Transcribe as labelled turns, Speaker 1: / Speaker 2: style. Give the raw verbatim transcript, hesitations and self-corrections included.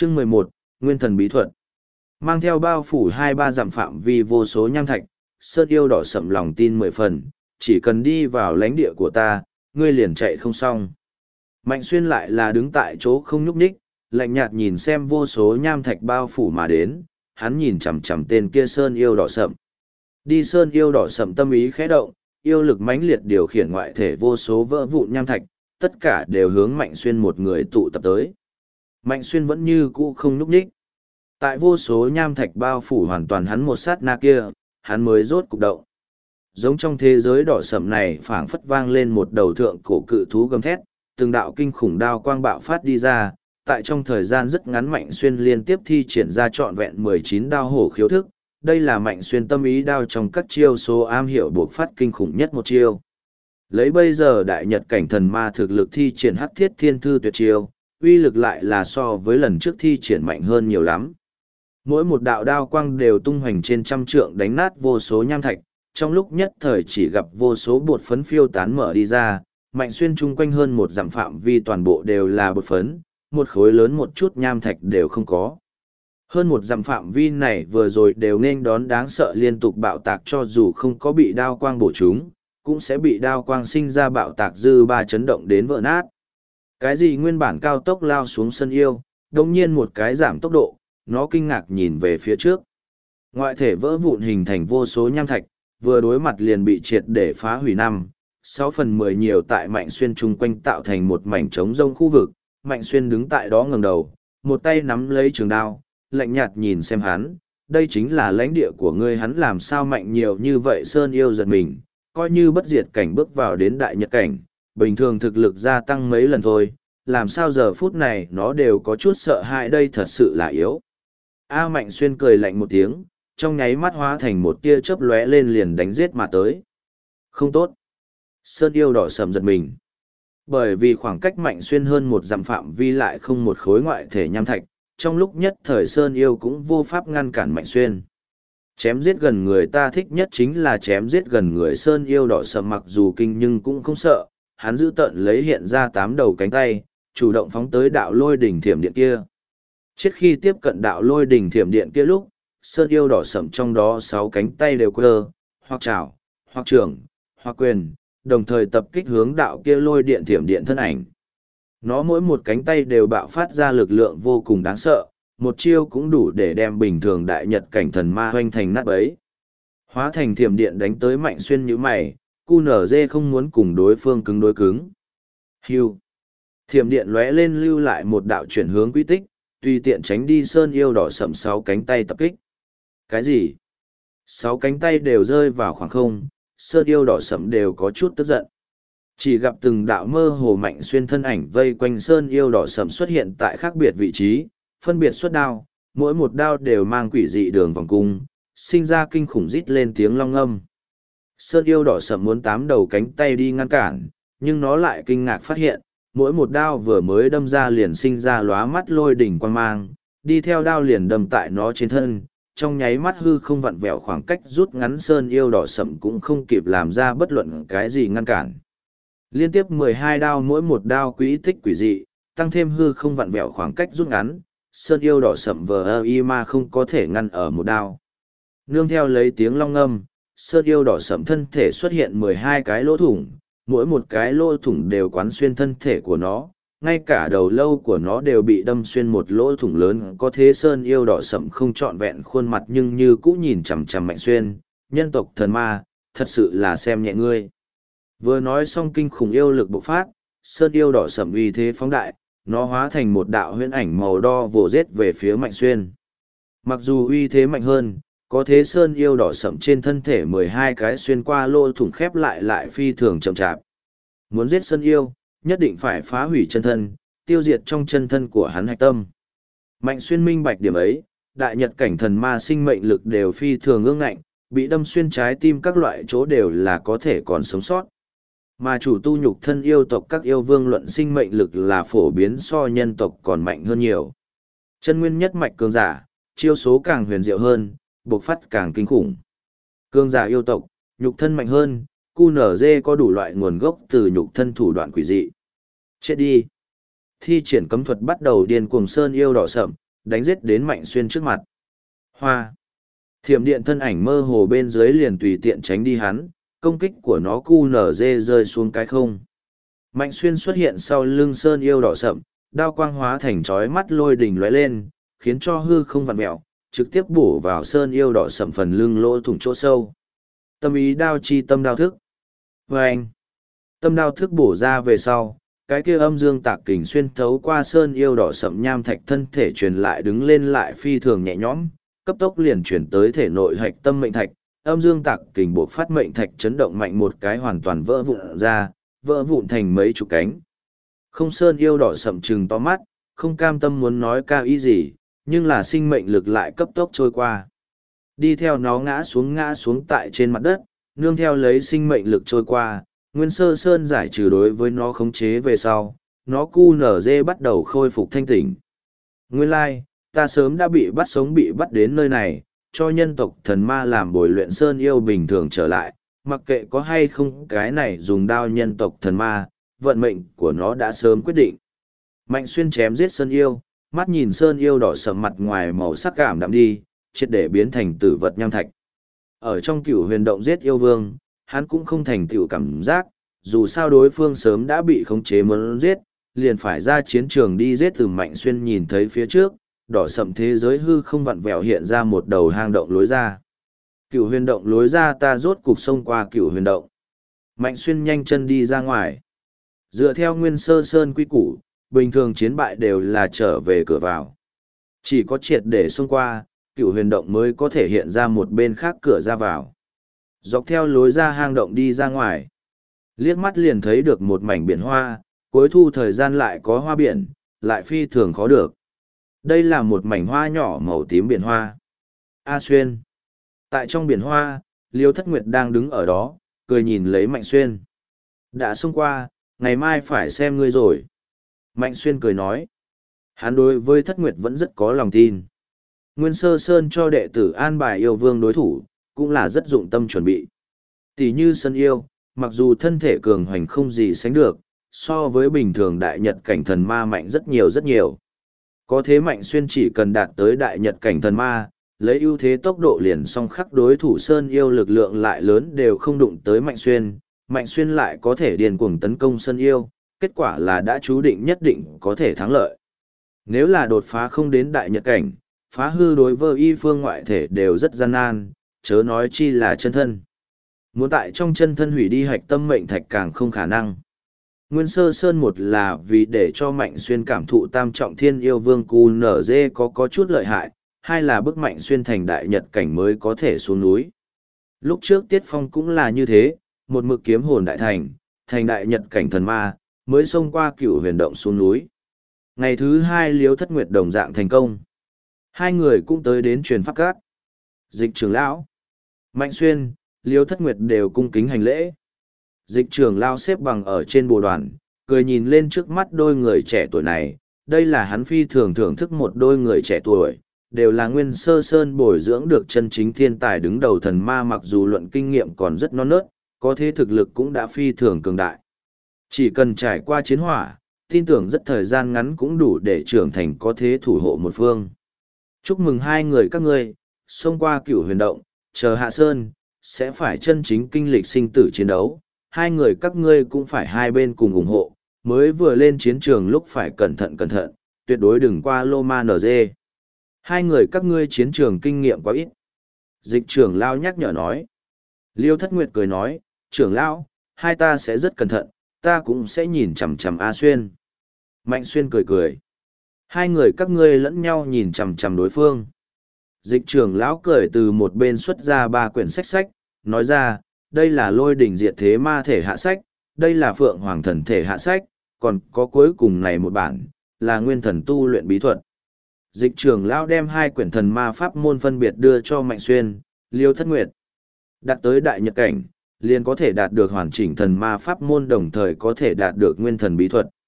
Speaker 1: Chương mười một, Nguyên thần bí thuật. Mang theo bao phủ hai ba dặm phạm vi vô số nham thạch, Sơn Yêu đỏ sậm lòng tin mười phần, chỉ cần đi vào lãnh địa của ta, ngươi liền chạy không xong. Mạnh Xuyên lại là đứng tại chỗ không nhúc nhích, lạnh nhạt nhìn xem vô số nham thạch bao phủ mà đến, hắn nhìn chằm chằm tên kia Sơn Yêu đỏ sậm. Đi Sơn Yêu đỏ sậm tâm ý khẽ động, yêu lực mãnh liệt điều khiển ngoại thể vô số vỡ vụn nham thạch, tất cả đều hướng Mạnh Xuyên một người tụ tập tới. Mạnh Xuyên vẫn như cũ không nhúc nhích. Tại vô số nham thạch bao phủ hoàn toàn hắn một sát na kia, hắn mới rốt cục động. Giống trong thế giới đỏ sậm này phảng phất vang lên một đầu thượng cổ cự thú gầm thét, từng đạo kinh khủng đao quang bạo phát đi ra, tại trong thời gian rất ngắn Mạnh Xuyên liên tiếp thi triển ra trọn vẹn mười chín đao hổ khiếu thức. Đây là Mạnh Xuyên tâm ý đao trong các chiêu số am hiểu buộc phát kinh khủng nhất một chiêu. Lấy bây giờ đại nhật cảnh thần ma thực lực thi triển hắc thiết thiên thư tuyệt chiêu, uy lực lại là so với lần trước thi triển mạnh hơn nhiều lắm. Mỗi một đạo đao quang đều tung hoành trên trăm trượng đánh nát vô số nham thạch, trong lúc nhất thời chỉ gặp vô số bột phấn phiêu tán mở đi ra, Mạnh Xuyên chung quanh hơn một dặm phạm vi toàn bộ đều là bột phấn, một khối lớn một chút nham thạch đều không có. Hơn một dặm phạm vi này vừa rồi đều nên đón đáng sợ liên tục bạo tạc, cho dù không có bị đao quang bổ chúng, cũng sẽ bị đao quang sinh ra bạo tạc dư ba chấn động đến vỡ nát. Cái gì nguyên bản cao tốc lao xuống sân yêu, đồng nhiên một cái giảm tốc độ, nó kinh ngạc nhìn về phía trước. Ngoại thể vỡ vụn hình thành vô số nham thạch, vừa đối mặt liền bị triệt để phá hủy năm, sáu phần mười nhiều tại Mạnh Xuyên chung quanh tạo thành một mảnh trống rông khu vực. Mạnh Xuyên đứng tại đó ngẩng đầu, một tay nắm lấy trường đao, lạnh nhạt nhìn xem hắn, đây chính là lãnh địa của ngươi, hắn làm sao mạnh nhiều như vậy. Sơn Yêu giật mình, coi như bất diệt cảnh bước vào đến đại nhật cảnh, bình thường thực lực gia tăng mấy lần thôi, làm sao giờ phút này nó đều có chút sợ hãi, đây thật sự là yếu. A Mạnh Xuyên cười lạnh một tiếng, trong nháy mắt hóa thành một tia chớp lóe lên liền đánh giết mà tới. Không tốt. Sơn Yêu đỏ sầm giật mình. Bởi vì khoảng cách Mạnh Xuyên hơn một dặm phạm vi lại không một khối ngoại thể nham thạch, trong lúc nhất thời Sơn Yêu cũng vô pháp ngăn cản Mạnh Xuyên. Chém giết gần người ta thích nhất chính là chém giết gần người. Sơn Yêu đỏ sầm mặc dù kinh nhưng cũng không sợ, hắn giữ tợn lấy hiện ra tám đầu cánh tay, chủ động phóng tới đạo lôi đỉnh thiểm điện kia. Trước khi tiếp cận đạo lôi đỉnh thiểm điện kia lúc, Sơn Yêu đỏ sầm trong đó sáu cánh tay đều cơ, hoặc chảo, hoặc trường, hoặc quyền, đồng thời tập kích hướng đạo kia lôi điện thiểm điện thân ảnh. Nó mỗi một cánh tay đều bạo phát ra lực lượng vô cùng đáng sợ, một chiêu cũng đủ để đem bình thường đại nhật cảnh thần ma hoanh thành nát bấy. Hóa thành thiểm điện đánh tới Mạnh Xuyên như mày, cu nở dê không muốn cùng đối phương cứng đối cứng. Hưu. Thiểm điện lóe lên lưu lại một đạo chuyển hướng quy tích, tùy tiện tránh đi Sơn Yêu đỏ sậm sáu cánh tay tập kích. Cái gì? Sáu cánh tay đều rơi vào khoảng không, Sơn Yêu đỏ sậm đều có chút tức giận. Chỉ gặp từng đạo mơ hồ Mạnh Xuyên thân ảnh vây quanh Sơn Yêu đỏ sậm xuất hiện tại khác biệt vị trí, phân biệt xuất đao, mỗi một đao đều mang quỷ dị đường vòng cung, sinh ra kinh khủng rít lên tiếng long âm. Sơn Yêu đỏ sậm muốn tám đầu cánh tay đi ngăn cản, nhưng nó lại kinh ngạc phát hiện, mỗi một đao vừa mới đâm ra liền sinh ra lóa mắt lôi đỉnh quang mang, đi theo đao liền đâm tại nó trên thân, trong nháy mắt hư không vặn vẹo, khoảng cách rút ngắn. Sơn Yêu đỏ sậm cũng không kịp làm ra bất luận cái gì ngăn cản. Liên tiếp mười hai đao, mỗi một đao quỹ tích quỷ dị, tăng thêm hư không vặn vẹo, khoảng cách rút ngắn, Sơn Yêu đỏ sậm vờ ơ y ma không có thể ngăn ở một đao. Nương theo lấy tiếng long ngâm, Sơn Yêu đỏ sậm thân thể xuất hiện mười hai cái lỗ thủng, mỗi một cái lỗ thủng đều quán xuyên thân thể của nó, ngay cả đầu lâu của nó đều bị đâm xuyên một lỗ thủng lớn. Có thế Sơn Yêu đỏ sậm không trọn vẹn khuôn mặt nhưng như cũ nhìn chằm chằm Mạnh Xuyên, nhân tộc thần ma, thật sự là xem nhẹ ngươi. Vừa nói xong kinh khủng yêu lực bộc phát, Sơn Yêu đỏ sậm uy thế phóng đại, nó hóa thành một đạo huyễn ảnh màu đo vồ giết về phía Mạnh Xuyên. Mặc dù uy thế mạnh hơn, có thế Sơn Yêu đỏ sậm trên thân thể mười hai cái xuyên qua lỗ thủng khép lại lại phi thường chậm chạp. Muốn giết Sơn Yêu, nhất định phải phá hủy chân thân, tiêu diệt trong chân thân của hắn hạch tâm. Mạnh Xuyên minh bạch điểm ấy, đại nhật cảnh thần ma sinh mệnh lực đều phi thường ương ngạnh, bị đâm xuyên trái tim các loại chỗ đều là có thể còn sống sót. Mà chủ tu nhục thân yêu tộc các yêu vương luận sinh mệnh lực là phổ biến so nhân tộc còn mạnh hơn nhiều. Chân nguyên nhất mạch cường giả, chiêu số càng huyền diệu hơn, bộc phát càng kinh khủng. Cường giả yêu tộc, nhục thân mạnh hơn, cu nở dê có đủ loại nguồn gốc từ nhục thân thủ đoạn quỷ dị. Chết đi. Thi triển cấm thuật bắt đầu điên cuồng. Sơn Yêu đỏ sậm, đánh giết đến Mạnh Xuyên trước mặt. Hoa! Thiểm điện thân ảnh mơ hồ bên dưới liền tùy tiện tránh đi hắn, công kích của nó cu nở dê rơi xuống cái không. Mạnh Xuyên xuất hiện sau lưng sơn yêu đỏ sậm, đao quang hóa thành chói mắt lôi đỉnh lóe lên, khiến cho hư không vặn mẹo, trực tiếp bổ vào sơn yêu đỏ sậm phần lưng lỗ thủng chỗ sâu. Tâm ý đao chi tâm đao thức. Vâng! Tâm đao thức bổ ra về sau, cái kia âm dương tạc kình xuyên thấu qua sơn yêu đỏ sậm nham thạch thân thể truyền lại đứng lên lại phi thường nhẹ nhõm, cấp tốc liền chuyển tới thể nội hạch tâm mệnh thạch, âm dương tạc kình buộc phát mệnh thạch chấn động mạnh một cái hoàn toàn vỡ vụn ra, vỡ vụn thành mấy chục cánh. Không sơn yêu đỏ sậm trừng to mắt, không cam tâm muốn nói cao ý gì, nhưng là sinh mệnh lực lại cấp tốc trôi qua. Đi theo nó ngã xuống ngã xuống tại trên mặt đất, nương theo lấy sinh mệnh lực trôi qua, Nguyên Sơ Sơn giải trừ đối với nó khống chế về sau, nó cu nở dê bắt đầu khôi phục thanh tỉnh. Nguyên lai, ta sớm đã bị bắt sống bị bắt đến nơi này, cho nhân tộc thần ma làm bồi luyện Sơn yêu bình thường trở lại, mặc kệ có hay không cái này dùng đao nhân tộc thần ma, vận mệnh của nó đã sớm quyết định. Mạnh Xuyên chém giết Sơn yêu, mắt nhìn Sơn yêu đỏ sầm mặt ngoài màu sắc cảm đạm đi, triệt để biến thành tử vật nham thạch. Ở trong cửu huyền động giết yêu vương, hắn cũng không thành tựu cảm giác, dù sao đối phương sớm đã bị khống chế muốn giết, liền phải ra chiến trường đi giết. Từ Mạnh Xuyên nhìn thấy phía trước, đỏ sậm thế giới hư không vặn vẹo hiện ra một đầu hang động lối ra. Cửu huyền động lối ra, ta rốt cục xông qua cửu huyền động. Mạnh Xuyên nhanh chân đi ra ngoài. Dựa theo Nguyên Sơ Sơn quy củ, bình thường chiến bại đều là trở về cửa vào. Chỉ có triệt để xông qua, cửu huyền động mới có thể hiện ra một bên khác cửa ra vào. Dọc theo lối ra hang động đi ra ngoài. Liếc mắt liền thấy được một mảnh biển hoa, cuối thu thời gian lại có hoa biển, lại phi thường khó được. Đây là một mảnh hoa nhỏ màu tím biển hoa. A Xuyên. Tại trong biển hoa, Liêu Thất Nguyệt đang đứng ở đó, cười nhìn lấy Mạnh Xuyên. Đã xông qua, ngày mai phải xem ngươi rồi. Mạnh Xuyên cười nói. Hắn đối với Thất Nguyệt vẫn rất có lòng tin. Nguyên Sơ Sơn cho đệ tử an bài yêu vương đối thủ, cũng là rất dụng tâm chuẩn bị. Tỷ như Sơn yêu, mặc dù thân thể cường hoành không gì sánh được, so với bình thường đại nhật cảnh thần ma mạnh rất nhiều rất nhiều. Có thế Mạnh Xuyên chỉ cần đạt tới đại nhật cảnh thần ma, lấy ưu thế tốc độ liền song khắc đối thủ Sơn yêu lực lượng lại lớn đều không đụng tới Mạnh Xuyên, Mạnh Xuyên lại có thể điên cuồng tấn công Sơn yêu, kết quả là đã chú định nhất định có thể thắng lợi. Nếu là đột phá không đến đại nhật cảnh, phá hư đối với y phương ngoại thể đều rất gian nan, chớ nói chi là chân thân. Muốn tại trong chân thân hủy đi hạch tâm mệnh thạch càng không khả năng. Nguyên Sơ Sơn một là vì để cho Mạnh Xuyên cảm thụ tam trọng thiên yêu vương cu nở dê có có chút lợi hại, hai là bức Mạnh Xuyên thành đại nhật cảnh mới có thể xuống núi. Lúc trước Tiết Phong cũng là như thế, một mực kiếm hồn đại thành, thành đại nhật cảnh thần ma, mới xông qua cửu huyền động xuống núi. Ngày thứ hai Liêu Thất Nguyệt đồng dạng thành công. Hai người cũng tới đến truyền pháp cát. Dịch trưởng lão, Mạnh Xuyên, Liêu Thất Nguyệt đều cung kính hành lễ. Dịch trưởng lão xếp bằng ở trên bồ đoàn, cười nhìn lên trước mắt đôi người trẻ tuổi này. Đây là hắn phi thường thưởng thức một đôi người trẻ tuổi, đều là Nguyên Sơ Sơn bồi dưỡng được chân chính thiên tài đứng đầu thần ma, mặc dù luận kinh nghiệm còn rất non nớt, có thế thực lực cũng đã phi thường cường đại. Chỉ cần trải qua chiến hỏa, tin tưởng rất thời gian ngắn cũng đủ để trưởng thành có thế thủ hộ một phương. Chúc mừng hai người các ngươi, xông qua cửu huyền động, chờ hạ sơn, sẽ phải chân chính kinh lịch sinh tử chiến đấu. Hai người các ngươi cũng phải hai bên cùng ủng hộ, mới vừa lên chiến trường lúc phải cẩn thận cẩn thận, tuyệt đối đừng qua lô ma nở dê. Hai người các ngươi chiến trường kinh nghiệm quá ít. Dịch trưởng lão nhắc nhở nói. Liêu Thất Nguyệt cười nói, trưởng lão, hai ta sẽ rất cẩn thận, ta cũng sẽ nhìn chằm chằm A Xuyên. Mạnh Xuyên cười cười. Hai người các ngươi lẫn nhau nhìn chằm chằm đối phương. Dịch trưởng lão cười từ một bên xuất ra ba quyển sách sách, nói ra, đây là lôi đỉnh diệt thế ma thể hạ sách, đây là phượng hoàng thần thể hạ sách, còn có cuối cùng này một bản, là nguyên thần tu luyện bí thuật. Dịch trưởng lão đem hai quyển thần ma pháp môn phân biệt đưa cho Mạnh Xuyên, Liêu Thất Nguyệt. Đạt tới đại nhật cảnh, liền có thể đạt được hoàn chỉnh thần ma pháp môn, đồng thời có thể đạt được nguyên thần bí thuật.